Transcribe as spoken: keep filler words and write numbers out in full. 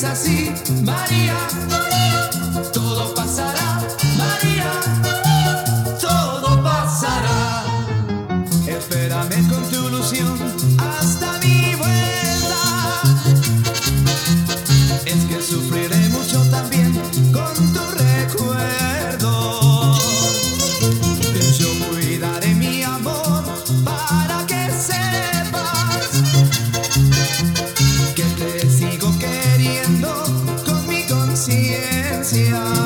es así, María. Todo pasará, María. Todo pasará. Espérame con tu ilusión hasta mi vuelta. Es que sufriré mucho también con tu recuerdo. Yo cuidaré mi amor para que sepas que te sigo queriendo con mi conciencia.